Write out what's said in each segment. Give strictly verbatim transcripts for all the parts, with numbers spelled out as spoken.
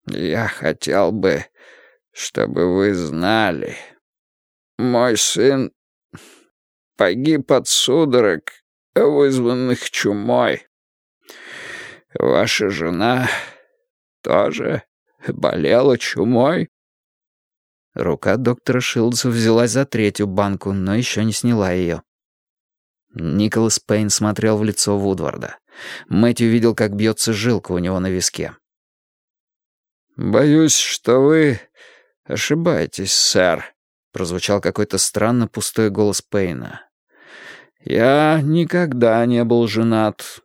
Я хотел бы, чтобы вы знали. Мой сын погиб от судорог, вызванных чумой. Ваша жена тоже болела чумой?» Рука доктора Шилдса взялась за третью банку, но еще не сняла ее. Николас Пейн смотрел в лицо Вудварда. Мэтью видел, как бьется жилка у него на виске. «Боюсь, что вы ошибаетесь, сэр», — прозвучал какой-то странно пустой голос Пейна. «Я никогда не был женат».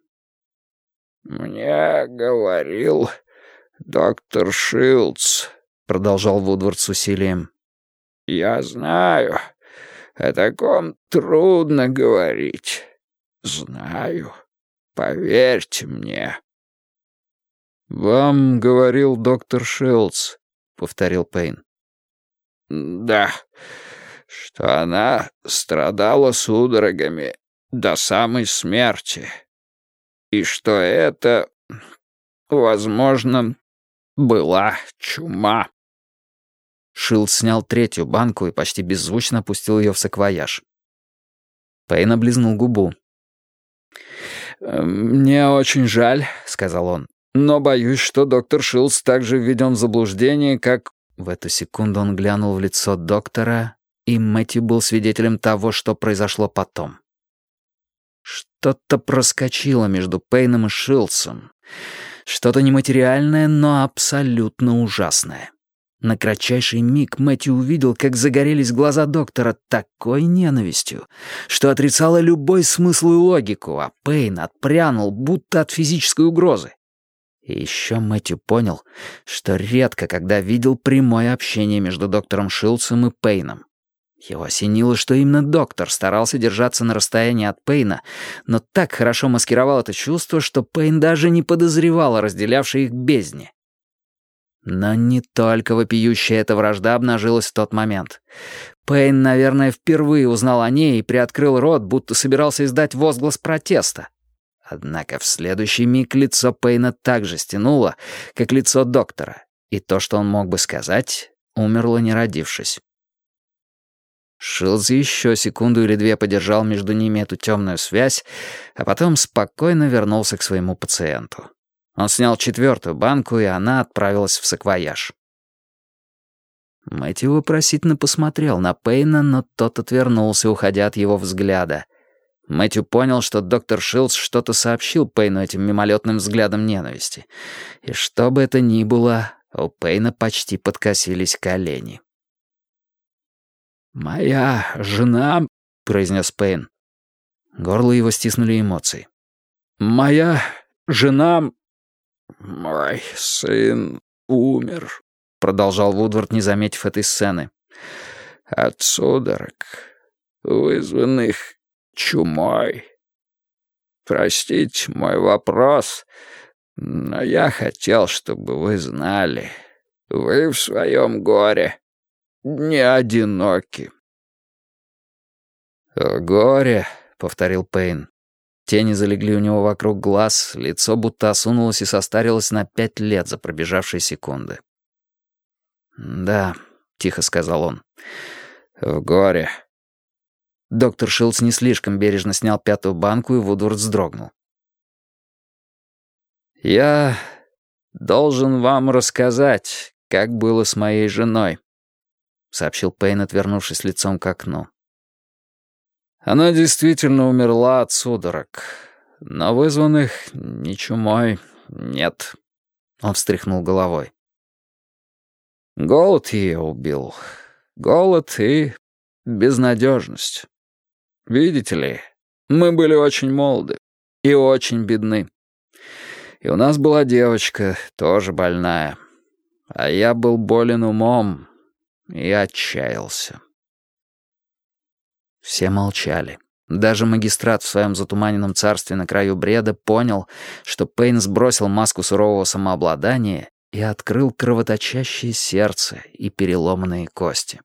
«Мне говорил доктор Шилдс», — продолжал Вудвард с усилием. «Я знаю, о таком трудно говорить. Знаю, поверьте мне». «Вам говорил доктор Шилдс», — повторил Пейн. «Да, что она страдала судорогами до самой смерти, и что это, возможно, была чума». Шилдс снял третью банку и почти беззвучно опустил ее в саквояж. Пейн облизнул губу. «Мне очень жаль», — сказал он, «но боюсь, что доктор Шилдс так же введен в заблуждение, как...» В эту секунду он глянул в лицо доктора, и Мэтью был свидетелем того, что произошло потом. Что-то проскочило между Пейном и Шилдсом. Что-то нематериальное, но абсолютно ужасное. На кратчайший миг Мэтью увидел, как загорелись глаза доктора такой ненавистью, что отрицало любой смысл и логику, а Пейн отпрянул, будто от физической угрозы. И еще Мэтью понял, что редко когда видел прямое общение между доктором Шилдсом и Пейном. Его осенило, что именно доктор старался держаться на расстоянии от Пейна, но так хорошо маскировал это чувство, что Пейн даже не подозревал о разделявшей их бездне. Но не только вопиющая эта вражда обнажилась в тот момент. Пейн, наверное, впервые узнал о ней и приоткрыл рот, будто собирался издать возглас протеста. Однако в следующий миг лицо Пейна так же стянуло, как лицо доктора, и то, что он мог бы сказать, умерло не родившись. Шилдс еще секунду или две подержал между ними эту темную связь, а потом спокойно вернулся к своему пациенту. Он снял четвертую банку, и она отправилась в саквояж. Мэтью вопросительно посмотрел на Пейна, но тот отвернулся, уходя от его взгляда. Мэтью понял, что доктор Шилдс что-то сообщил Пейну этим мимолетным взглядом ненависти. И что бы это ни было, у Пейна почти подкосились колени. «Моя жена», — произнес Пейн. Горло его стиснули эмоции. «Моя жена...» «Мой сын умер», — продолжал Вудвард, не заметив этой сцены. «От судорог, вызванных чумой. Простите мой вопрос, но я хотел, чтобы вы знали, вы в своем горе не одиноки». «Горе», — повторил Пейн. Тени залегли у него вокруг глаз, лицо будто осунулось и состарилось на пять лет за пробежавшие секунды. «Да», — тихо сказал он, — «в горе». Доктор Шилдс не слишком бережно снял пятую банку, и Вудвард вздрогнул. «Я должен вам рассказать, как было с моей женой», — сообщил Пейн, отвернувшись лицом к окну. «Она действительно умерла от судорог, но вызванных ни чумой нет». Он встряхнул головой. «Голод ее убил. Голод и безнадежность. Видите ли, мы были очень молоды и очень бедны. И у нас была девочка, тоже больная. А я был болен умом и отчаялся». Все молчали. Даже магистрат в своем затуманенном царстве на краю бреда понял, что Пейн сбросил маску сурового самообладания и открыл кровоточащее сердце и переломанные кости.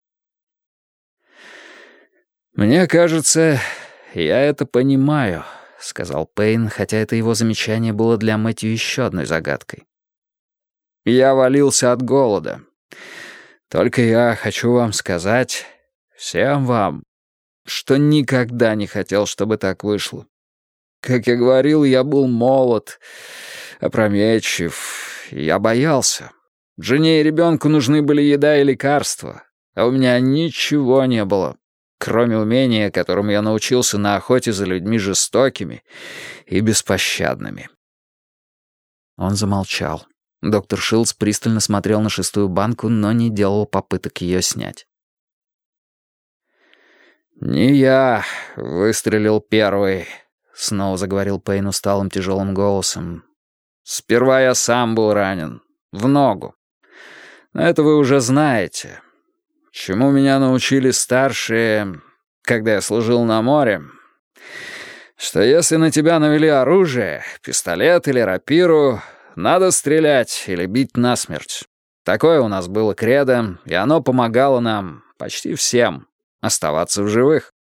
«Мне кажется, я это понимаю», — сказал Пейн, хотя это его замечание было для Мэтью еще одной загадкой. Я валился от голода. Только я хочу вам сказать, всем вам, что никогда не хотел, чтобы так вышло. Как я говорил, я был молод, опрометчив, и я боялся. Жене и ребенку нужны были еда и лекарства, а у меня ничего не было, кроме умения, которому я научился на охоте за людьми жестокими и беспощадными». Он замолчал. Доктор Шилдс пристально смотрел на шестую банку, но не делал попыток ее снять. «Не я выстрелил первый», — снова заговорил Пейн усталым тяжелым голосом. «Сперва я сам был ранен. В ногу. Но это вы уже знаете. Чему меня научили старшие, когда я служил на море, что если на тебя навели оружие, пистолет или рапиру, надо стрелять или бить насмерть. Такое у нас было кредо, и оно помогало нам, почти всем, оставаться в живых.